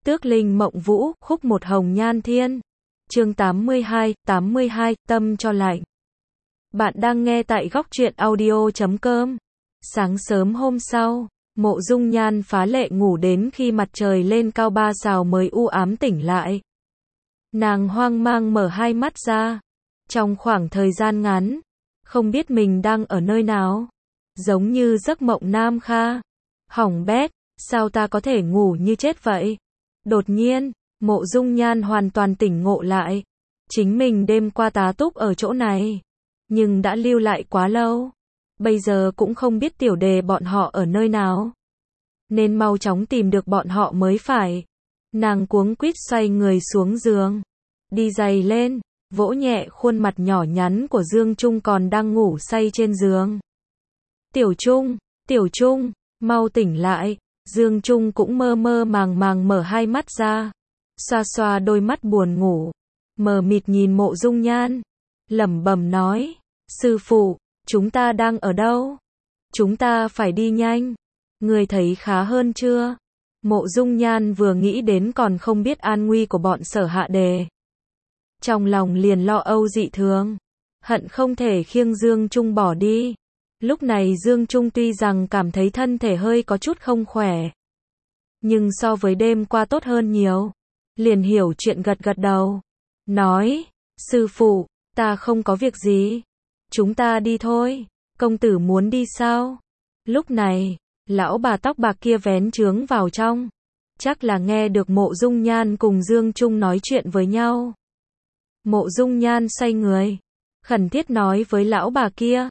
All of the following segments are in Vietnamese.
Tước Linh Mộng Vũ, khúc một hồng nhan thiên. Chương 82, tâm cho lạnh. Bạn đang nghe tại góc truyện audio.com. Sáng sớm hôm sau, Mộ Dung Nhan phá lệ ngủ đến khi mặt trời lên cao 3 sào mới u ám tỉnh lại. Nàng hoang mang mở hai mắt ra. Trong khoảng thời gian ngắn, không biết mình đang ở nơi nào. Giống như giấc mộng Nam Kha. Hỏng bét, sao ta có thể ngủ như chết vậy? Đột nhiên, Mộ Dung Nhan hoàn toàn tỉnh ngộ lại. Chính mình đêm qua tá túc ở chỗ này, nhưng đã lưu lại quá lâu. Bây giờ cũng không biết tiểu đề bọn họ ở nơi nào. Nên mau chóng tìm được bọn họ mới phải. Nàng cuống quýt xoay người xuống giường. Đi giày lên, vỗ nhẹ khuôn mặt nhỏ nhắn của Dương Trung còn đang ngủ say trên giường. Tiểu Trung, mau tỉnh lại. Dương Trung cũng mơ mơ màng màng mở hai mắt ra. Xoa xoa đôi mắt buồn ngủ. Mờ mịt nhìn Mộ Dung Nhan. Lẩm bẩm nói. Sư phụ, chúng ta đang ở đâu? Chúng ta phải đi nhanh. Người thấy khá hơn chưa? Mộ Dung Nhan vừa nghĩ đến còn không biết an nguy của bọn Sở Hạ Đề. Trong lòng liền lo âu dị thường. Hận không thể khiêng Dương Trung bỏ đi. Lúc này Dương Trung tuy rằng cảm thấy thân thể hơi có chút không khỏe, nhưng so với đêm qua tốt hơn nhiều. Liền hiểu chuyện gật gật đầu. Nói, sư phụ, ta không có việc gì. Chúng ta đi thôi. Công tử muốn đi sao? Lúc này, lão bà tóc bạc kia vén trướng vào trong. Chắc là nghe được Mộ Dung Nhan cùng Dương Trung nói chuyện với nhau. Mộ Dung Nhan xoay người, khẩn thiết nói với lão bà kia.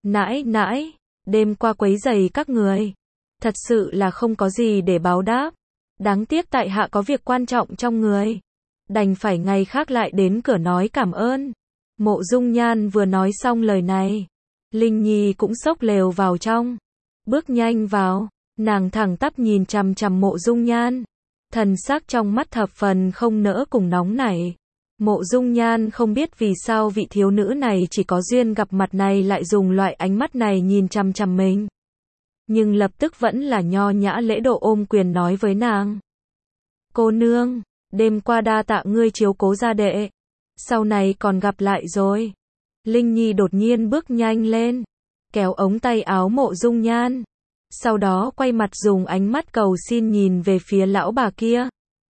Nãi, đêm qua quấy rầy các người. Thật sự là không có gì để báo đáp. Đáng tiếc tại hạ có việc quan trọng trong người. Đành phải ngày khác lại đến cửa nói cảm ơn. Mộ Dung Nhan vừa nói xong lời này, Linh Nhi cũng xốc lều vào trong. Bước nhanh vào, nàng thẳng tắp nhìn chằm chằm Mộ Dung Nhan. Thần sắc trong mắt thập phần không nỡ cùng nóng nảy. Mộ Dung Nhan không biết vì sao vị thiếu nữ này chỉ có duyên gặp mặt này lại dùng loại ánh mắt này nhìn chằm chằm mình. Nhưng lập tức vẫn là nho nhã lễ độ ôm quyền nói với nàng. Cô nương, đêm qua đa tạ ngươi chiếu cố gia đệ. Sau này còn gặp lại rồi. Linh Nhi đột nhiên bước nhanh lên, kéo ống tay áo Mộ Dung Nhan. Sau đó quay mặt dùng ánh mắt cầu xin nhìn về phía lão bà kia.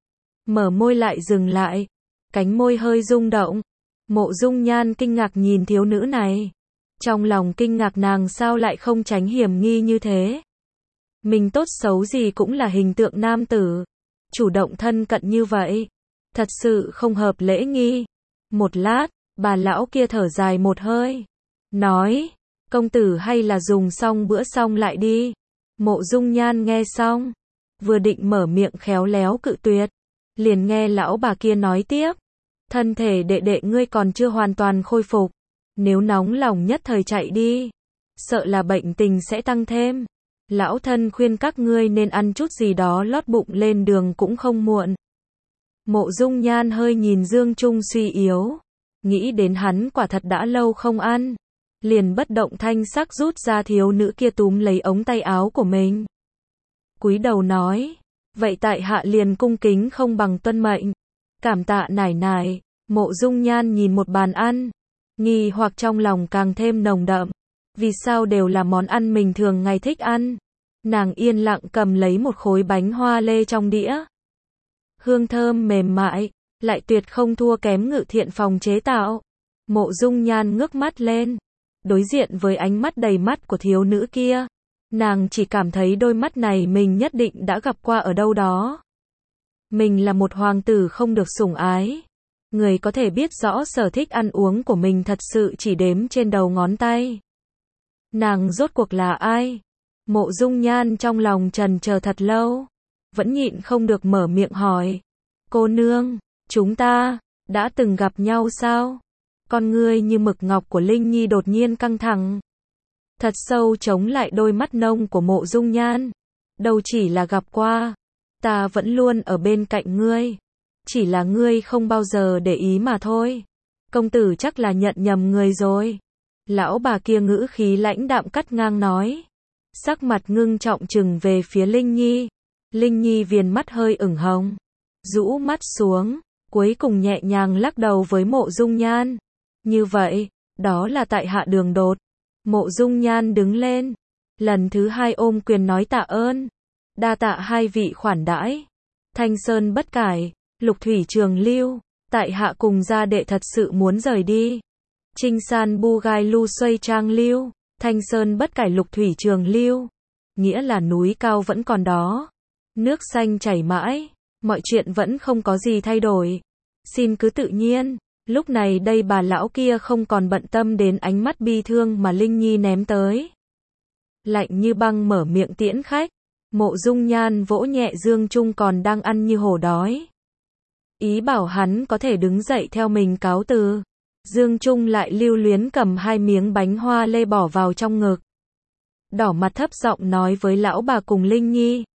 Mở môi lại dừng lại. Cánh môi hơi rung động. Mộ Dung Nhan kinh ngạc nhìn thiếu nữ này. Trong lòng kinh ngạc nàng sao lại không tránh hiểm nghi như thế. Mình tốt xấu gì cũng là hình tượng nam tử. Chủ động thân cận như vậy. Thật sự không hợp lễ nghi. Một lát, bà lão kia thở dài một hơi. Nói, công tử hay là dùng xong bữa xong lại đi. Mộ Dung Nhan nghe xong. Vừa định mở miệng khéo léo cự tuyệt. Liền nghe lão bà kia nói tiếp. Thân thể đệ đệ ngươi còn chưa hoàn toàn khôi phục. Nếu nóng lòng nhất thời chạy đi, sợ là bệnh tình sẽ tăng thêm. Lão thân khuyên các ngươi nên ăn chút gì đó lót bụng lên đường cũng không muộn. Mộ Dung Nhan hơi nhìn Dương Trung suy yếu. Nghĩ đến hắn quả thật đã lâu không ăn. Liền bất động thanh sắc rút ra thiếu nữ kia túm lấy ống tay áo của mình. Cúi đầu nói. Vậy tại hạ liền cung kính không bằng tuân mệnh. Cảm tạ nải nải. Mộ Dung Nhan nhìn một bàn ăn. Nghi hoặc trong lòng càng thêm nồng đậm. Vì sao đều là món ăn mình thường ngày thích ăn. Nàng yên lặng cầm lấy một khối bánh hoa lê trong đĩa. Hương thơm mềm mại, lại tuyệt không thua kém Ngự Thiện phòng chế tạo. Mộ Dung Nhan ngước mắt lên. Đối diện với ánh mắt đầy mắt của thiếu nữ kia. Nàng chỉ cảm thấy đôi mắt này mình nhất định đã gặp qua ở đâu đó. Mình là một hoàng tử không được sủng ái. Người có thể biết rõ sở thích ăn uống của mình thật sự chỉ đếm trên đầu ngón tay. Nàng rốt cuộc là ai? Mộ Dung Nhan trong lòng trần chờ thật lâu. Vẫn nhịn không được mở miệng hỏi. Cô nương, chúng ta đã từng gặp nhau sao? Con ngươi như mực ngọc của Linh Nhi đột nhiên căng thẳng. Thật sâu chống lại đôi mắt nông của Mộ Dung Nhan. Đâu chỉ là gặp qua. Ta vẫn luôn ở bên cạnh ngươi. Chỉ là ngươi không bao giờ để ý mà thôi. Công tử chắc là nhận nhầm người rồi. Lão bà kia ngữ khí lãnh đạm cắt ngang nói. Sắc mặt ngưng trọng trừng về phía Linh Nhi. Linh Nhi viền mắt hơi ửng hồng. rũ mắt xuống, cuối cùng nhẹ nhàng lắc đầu với Mộ Dung Nhan. Như vậy, đó là tại hạ đường đột. Mộ Dung Nhan đứng lên, lần thứ hai ôm quyền nói tạ ơn. Đa tạ hai vị khoản đãi. Thanh Sơn bất cải, Lục Thủy Trường Lưu, tại hạ cùng gia đệ thật sự muốn rời đi. Trinh San Bu Gai Lu Xoay Trang Lưu, Thanh Sơn bất cải Lục Thủy Trường Lưu, nghĩa là núi cao vẫn còn đó, nước xanh chảy mãi, mọi chuyện vẫn không có gì thay đổi. Xin cứ tự nhiên. Lúc này đây bà lão kia không còn bận tâm đến ánh mắt bi thương mà Linh Nhi ném tới. Lạnh như băng mở miệng tiễn khách. Mộ Dung Nhan vỗ nhẹ Dương Trung còn đang ăn như hổ đói. Ý bảo hắn có thể đứng dậy theo mình cáo từ. Dương Trung lại lưu luyến cầm 2 miếng bánh hoa lê bỏ vào trong ngực. Đỏ mặt thấp giọng nói với lão bà cùng Linh Nhi.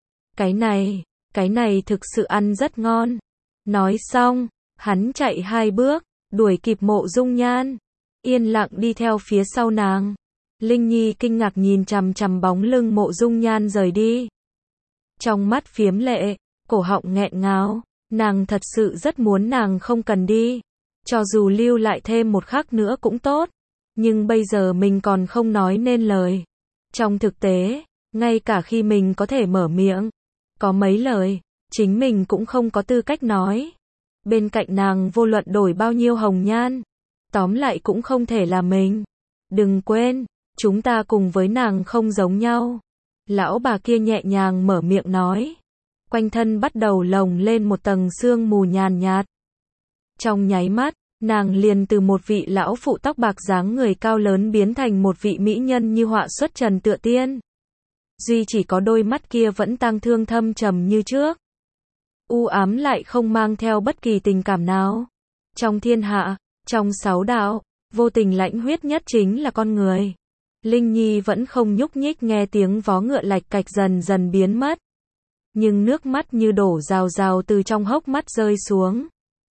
Cái này thực sự ăn rất ngon. Nói xong, hắn chạy 2 bước, đuổi kịp Mộ Dung Nhan. Yên lặng đi theo phía sau nàng. Linh Nhi kinh ngạc nhìn chằm chằm bóng lưng Mộ Dung Nhan rời đi. Trong mắt phiếm lệ, cổ họng nghẹn ngào, nàng thật sự rất muốn nàng không cần đi. Cho dù lưu lại thêm một khắc nữa cũng tốt, nhưng bây giờ mình còn không nói nên lời. Trong thực tế, ngay cả khi mình có thể mở miệng, có mấy lời, chính mình cũng không có tư cách nói. Bên cạnh nàng vô luận đổi bao nhiêu hồng nhan, tóm lại cũng không thể là mình. Đừng quên, chúng ta cùng với nàng không giống nhau. Lão bà kia nhẹ nhàng mở miệng nói. Quanh thân bắt đầu lồng lên một tầng sương mù nhàn nhạt. Trong nháy mắt, nàng liền từ một vị lão phụ tóc bạc dáng người cao lớn biến thành một vị mỹ nhân như họa xuất trần tựa tiên. Duy chỉ có đôi mắt kia vẫn tang thương thâm trầm như trước. U ám lại không mang theo bất kỳ tình cảm nào. Trong thiên hạ, trong 6 đạo, vô tình lãnh huyết nhất chính là con người. Linh Nhi vẫn không nhúc nhích nghe tiếng vó ngựa lạch cạch dần dần biến mất. Nhưng nước mắt như đổ rào rào từ trong hốc mắt rơi xuống.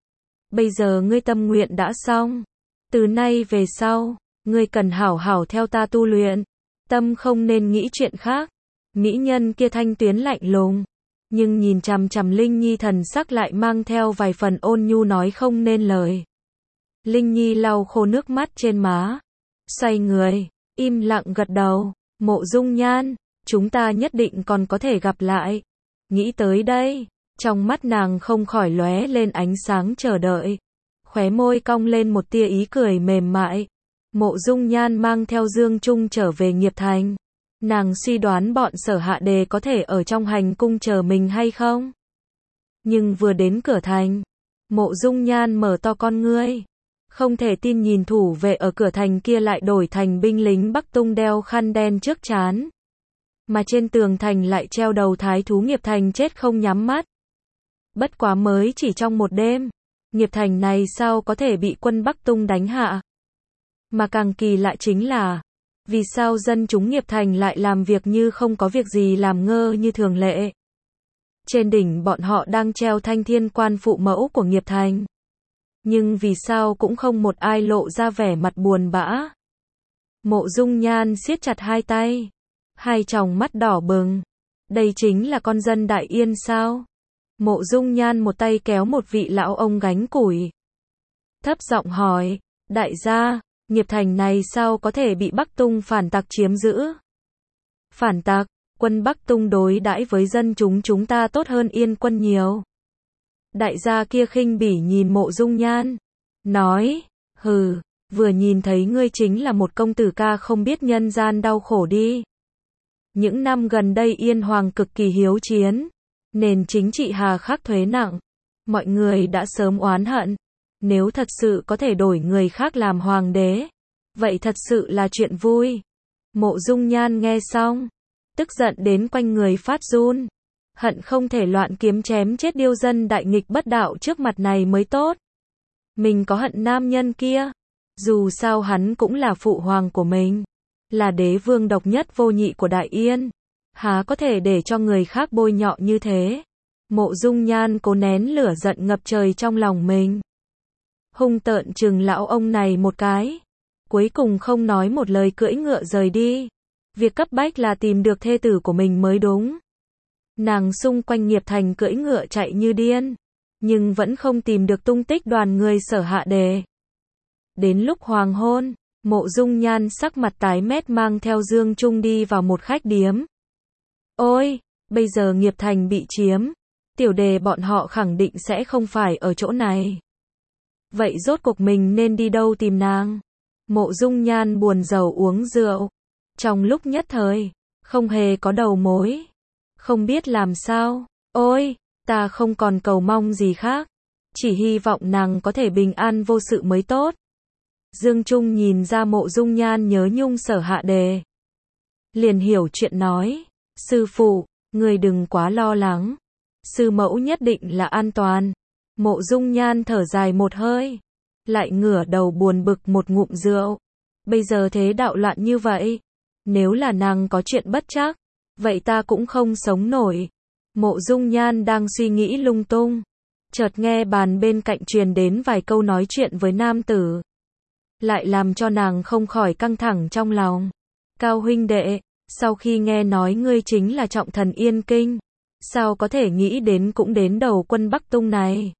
Bây giờ ngươi tâm nguyện đã xong. Từ nay về sau, ngươi cần hảo hảo theo ta tu luyện. Tâm không nên nghĩ chuyện khác. Mỹ nhân kia thanh tuyến lạnh lùng. Nhưng nhìn chằm chằm Linh Nhi thần sắc lại mang theo vài phần ôn nhu nói không nên lời. Linh Nhi lau khô nước mắt trên má. Xoay người, im lặng gật đầu. Mộ Dung Nhan, chúng ta nhất định còn có thể gặp lại. Nghĩ tới đây, trong mắt nàng không khỏi lóe lên ánh sáng chờ đợi. Khóe môi cong lên một tia ý cười mềm mại. Mộ Dung Nhan mang theo Dương Trung trở về Nghiệp Thành. Nàng suy đoán bọn Sở Hạ Đề có thể ở trong hành cung chờ mình hay không. Nhưng vừa đến cửa thành, Mộ Dung Nhan mở to con ngươi. Không thể tin nhìn thủ vệ ở cửa thành kia lại đổi thành binh lính Bắc Tung đeo khăn đen trước trán. Mà trên tường thành lại treo đầu thái thú Nghiệp Thành chết không nhắm mắt. Bất quá mới chỉ trong một đêm, Nghiệp Thành này sao có thể bị quân Bắc Tung đánh hạ. Mà càng kỳ lạ chính là, vì sao dân chúng Nghiệp Thành lại làm việc như không có việc gì làm ngơ như thường lệ. Trên đỉnh bọn họ đang treo thanh thiên quan phụ mẫu của Nghiệp Thành. Nhưng vì sao cũng không một ai lộ ra vẻ mặt buồn bã. Mộ Dung Nhan siết chặt hai tay, hai tròng mắt đỏ bừng. Đây chính là con dân Đại Yên sao? Mộ Dung Nhan một tay kéo một vị lão ông gánh củi. Thấp giọng hỏi, đại gia, Nghiệp Thành này sao có thể bị Bắc Tung phản tặc chiếm giữ? Phản tặc, quân Bắc Tung đối đãi với dân chúng ta tốt hơn Yên quân nhiều. Đại gia kia khinh bỉ nhìn Mộ Dung Nhan, nói, hừ, vừa nhìn thấy ngươi chính là một công tử ca không biết nhân gian đau khổ đi. Những năm gần đây Yên Hoàng cực kỳ hiếu chiến, nền chính trị hà khắc thuế nặng, mọi người đã sớm oán hận. Nếu thật sự có thể đổi người khác làm hoàng đế, vậy thật sự là chuyện vui. Mộ Dung Nhan nghe xong, tức giận đến quanh người phát run, hận không thể loạn kiếm chém chết điêu dân đại nghịch bất đạo trước mặt này mới tốt. Mình có hận nam nhân kia, dù sao hắn cũng là phụ hoàng của mình, là đế vương độc nhất vô nhị của Đại Yên, há có thể để cho người khác bôi nhọ như thế. Mộ Dung Nhan cố nén lửa giận ngập trời trong lòng mình, hung tợn trừng lão ông này một cái, cuối cùng không nói một lời cưỡi ngựa rời đi. Việc cấp bách là tìm được thê tử của mình mới đúng. Nàng xung quanh Nghiệp Thành cưỡi ngựa chạy như điên, nhưng vẫn không tìm được tung tích đoàn người Sở Hạ Đề. Đến lúc hoàng hôn, Mộ Dung Nhan sắc mặt tái mét mang theo Dương Trung đi vào một khách điếm. Ôi, bây giờ Nghiệp Thành bị chiếm, Tiểu Đề bọn họ khẳng định sẽ không phải ở chỗ này. Vậy rốt cuộc mình nên đi đâu tìm nàng? Mộ Dung Nhan buồn rầu uống rượu. Trong lúc nhất thời, không hề có đầu mối. Không biết làm sao. Ôi, ta không còn cầu mong gì khác. Chỉ hy vọng nàng có thể bình an vô sự mới tốt. Dương Trung nhìn ra Mộ Dung Nhan nhớ nhung Sở Hạ Đề. Liền hiểu chuyện nói. Sư phụ, người đừng quá lo lắng. Sư mẫu nhất định là an toàn. Mộ Dung Nhan thở dài một hơi. Lại ngửa đầu buồn bực một ngụm rượu. Bây giờ thế đạo loạn như vậy. Nếu là nàng có chuyện bất trắc, vậy ta cũng không sống nổi. Mộ Dung Nhan đang suy nghĩ lung tung. Chợt nghe bàn bên cạnh truyền đến vài câu nói chuyện với nam tử. Lại làm cho nàng không khỏi căng thẳng trong lòng. Cao huynh đệ, sau khi nghe nói ngươi chính là trọng thần Yên Kinh, sao có thể nghĩ đến cũng đến đầu quân Bắc Tung này?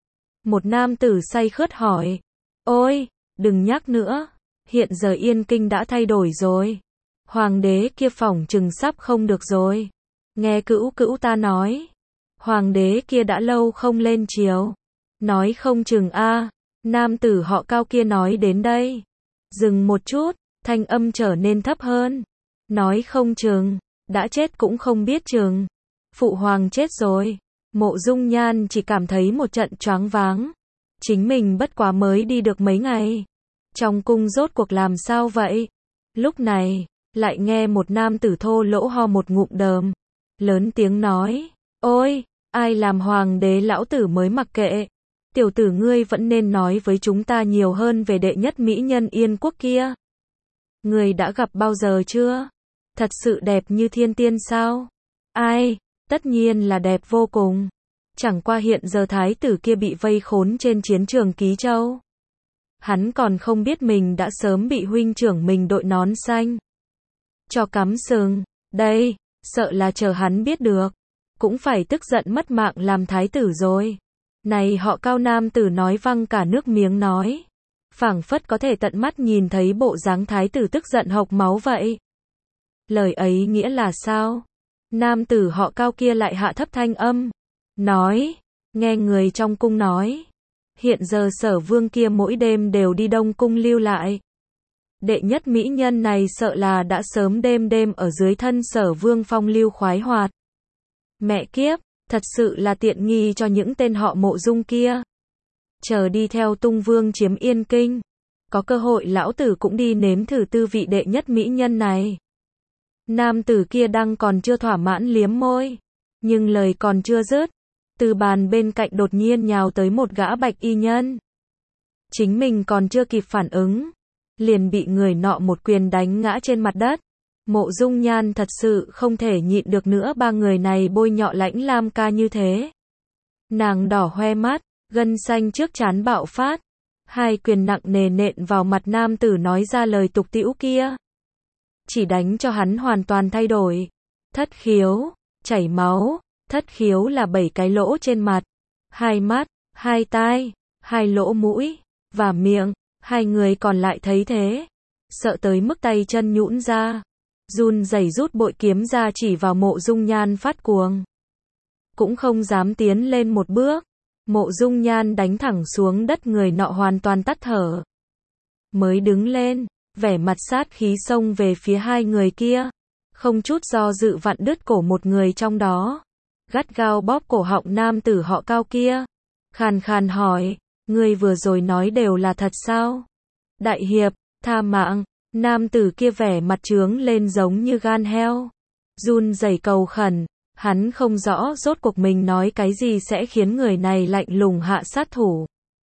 Một nam tử say khướt hỏi. Ôi, đừng nhắc nữa, hiện giờ Yên Kinh đã thay đổi rồi. Hoàng đế kia phỏng chừng sắp không được rồi. Nghe cữu cữu ta nói, hoàng đế kia đã lâu không lên triều. Nói không chừng a. Nam tử họ Cao kia nói đến đây. Dừng một chút, thanh âm trở nên thấp hơn. Nói không chừng, đã chết cũng không biết chừng. Phụ hoàng chết rồi. Mộ Dung Nhan chỉ cảm thấy một trận choáng váng. Chính mình bất quá mới đi được mấy ngày. Trong cung rốt cuộc làm sao vậy? Lúc này, lại nghe một nam tử thô lỗ ho một ngụm đờm. Lớn tiếng nói. Ôi, ai làm hoàng đế lão tử mới mặc kệ. Tiểu tử ngươi vẫn nên nói với chúng ta nhiều hơn về đệ nhất mỹ nhân Yên quốc kia. Ngươi đã gặp bao giờ chưa? Thật sự đẹp như thiên tiên sao? Ai? Tất nhiên là đẹp vô cùng. Chẳng qua hiện giờ thái tử kia bị vây khốn trên chiến trường Ký Châu. Hắn còn không biết mình đã sớm bị huynh trưởng mình đội nón xanh cho cắm sừng. Đây, sợ là chờ hắn biết được, cũng phải tức giận mất mạng làm thái tử rồi. Này họ Cao nam tử nói văng cả nước miếng nói. Phảng phất có thể tận mắt nhìn thấy bộ dáng thái tử tức giận hộc máu vậy. Lời ấy nghĩa là sao? Nam tử họ Cao kia lại hạ thấp thanh âm. Nói, nghe người trong cung nói. Hiện giờ Sở Vương kia mỗi đêm đều đi Đông Cung lưu lại. Đệ nhất mỹ nhân này sợ là đã sớm đêm đêm ở dưới thân Sở Vương phong lưu khoái hoạt. Mẹ kiếp, thật sự là tiện nghi cho những tên họ Mộ Dung kia. Chờ đi theo Tung Vương chiếm Yên Kinh. Có cơ hội lão tử cũng đi nếm thử tư vị đệ nhất mỹ nhân này. Nam tử kia đang còn chưa thỏa mãn liếm môi. Nhưng lời còn chưa dứt. Từ bàn bên cạnh đột nhiên nhào tới một gã bạch y nhân. Chính mình còn chưa kịp phản ứng. Liền bị người nọ một quyền đánh ngã trên mặt đất. Mộ Dung Nhan thật sự không thể nhịn được nữa ba người này bôi nhọ Lãnh Lam ca như thế. Nàng đỏ hoe mắt, gân xanh trước trán bạo phát. Hai quyền nặng nề nện vào mặt nam tử nói ra lời tục tĩu kia. Chỉ đánh cho hắn hoàn toàn thay đổi. Thất khiếu, chảy máu. Thất khiếu là 7 cái lỗ trên mặt, 2 mắt, 2 tai, 2 lỗ mũi, và miệng. Hai người còn lại thấy thế, sợ tới mức tay chân nhũn ra, run rẩy rút bội kiếm ra chỉ vào Mộ Dung Nhan phát cuồng. Cũng không dám tiến lên một bước. Mộ Dung Nhan đánh thẳng xuống đất, người nọ hoàn toàn tắt thở. Mới đứng lên, vẻ mặt sát khí xông về phía hai người kia, không chút do dự vặn đứt cổ một người trong đó. Gắt gao bóp cổ họng nam tử họ Cao kia. Khàn khàn hỏi, ngươi vừa rồi nói đều là thật sao? Đại hiệp, tha mạng. Nam tử kia vẻ mặt trướng lên giống như gan heo. Run rẩy cầu khẩn, hắn không rõ rốt cuộc mình nói cái gì sẽ khiến người này lạnh lùng hạ sát thủ.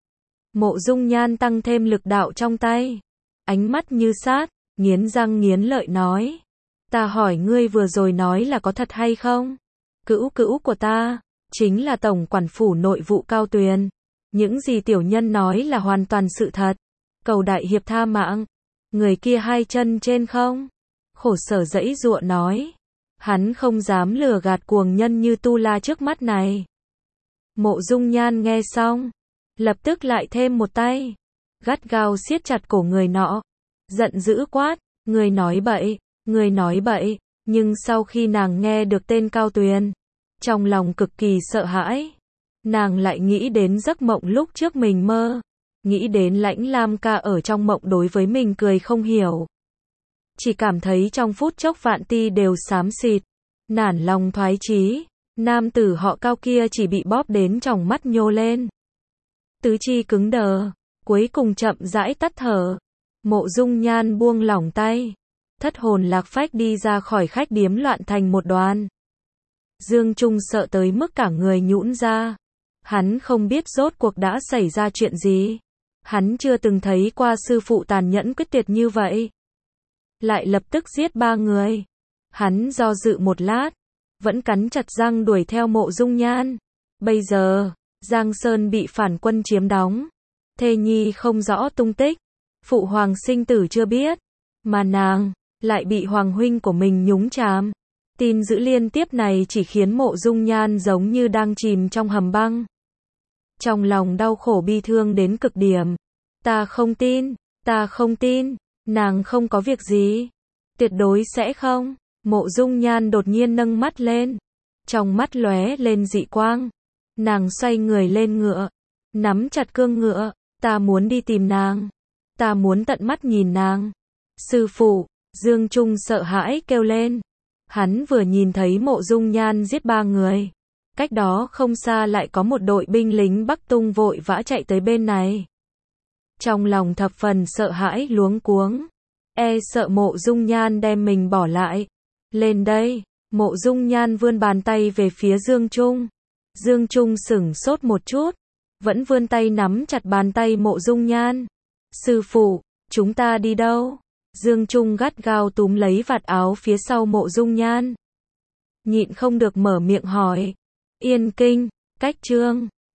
Mộ Dung Nhan tăng thêm lực đạo trong tay. Ánh mắt như sát, nghiến răng nghiến lợi nói. Ta hỏi ngươi vừa rồi nói là có thật hay không? Cữu cữu của ta, chính là tổng quản phủ nội vụ Cao Tuyền. Những gì tiểu nhân nói là hoàn toàn sự thật. Cầu đại hiệp tha mạng. Người kia hai chân trên không? Khổ sở giãy giụa nói. Hắn không dám lừa gạt cuồng nhân như Tu La trước mắt này. Mộ Dung Nhan nghe xong, lập tức lại thêm một tay, gắt gao siết chặt cổ người nọ, giận dữ quát, người nói bậy, người nói bậy, nhưng sau khi nàng nghe được tên Cao Tuyền, trong lòng cực kỳ sợ hãi, nàng lại nghĩ đến giấc mộng lúc trước mình mơ, nghĩ đến Lãnh Lam ca ở trong mộng đối với mình cười không hiểu. Chỉ cảm thấy trong phút chốc vạn ti đều xám xịt, nản lòng thoái chí, nam tử họ Cao kia chỉ bị bóp đến tròng mắt nhô lên. Tứ chi cứng đờ, cuối cùng chậm rãi tắt thở. Mộ Dung Nhan buông lỏng tay, thất hồn lạc phách đi ra khỏi khách điếm loạn thành một đoàn. Dương Trung sợ tới mức cả người nhũn ra. Hắn không biết rốt cuộc đã xảy ra chuyện gì. Hắn chưa từng thấy qua sư phụ tàn nhẫn quyết tuyệt như vậy. Lại lập tức giết 3 người. Hắn do dự một lát, vẫn cắn chặt răng đuổi theo Mộ Dung Nhan. Bây giờ, Giang Sơn bị phản quân chiếm đóng. Thê nhi không rõ tung tích. Phụ hoàng sinh tử chưa biết. Mà nàng, lại bị hoàng huynh của mình nhúng chàm. Tin dữ liên tiếp này chỉ khiến Mộ Dung Nhan giống như đang chìm trong hầm băng. Trong lòng đau khổ bi thương đến cực điểm. Ta không tin, nàng không có việc gì. Tuyệt đối sẽ không. Mộ Dung Nhan đột nhiên nâng mắt lên. Trong mắt lóe lên dị quang. Nàng xoay người lên ngựa. Nắm chặt cương ngựa. Ta muốn đi tìm nàng. Ta muốn tận mắt nhìn nàng. Sư phụ, Dương Trung sợ hãi kêu lên. Hắn vừa nhìn thấy Mộ Dung Nhan giết 3 người. Cách đó không xa lại có một đội binh lính Bắc Tung vội vã chạy tới bên này. Trong lòng thập phần sợ hãi luống cuống. E sợ Mộ Dung Nhan đem mình bỏ lại. Lên đây, Mộ Dung Nhan vươn bàn tay về phía Dương Trung. Dương Trung sửng sốt một chút. Vẫn vươn tay nắm chặt bàn tay Mộ Dung Nhan. Sư phụ, chúng ta đi đâu? Dương Trung gắt gao túm lấy vạt áo phía sau Mộ Dung Nhan. Nhịn không được mở miệng hỏi. Yên Kinh, cách Trương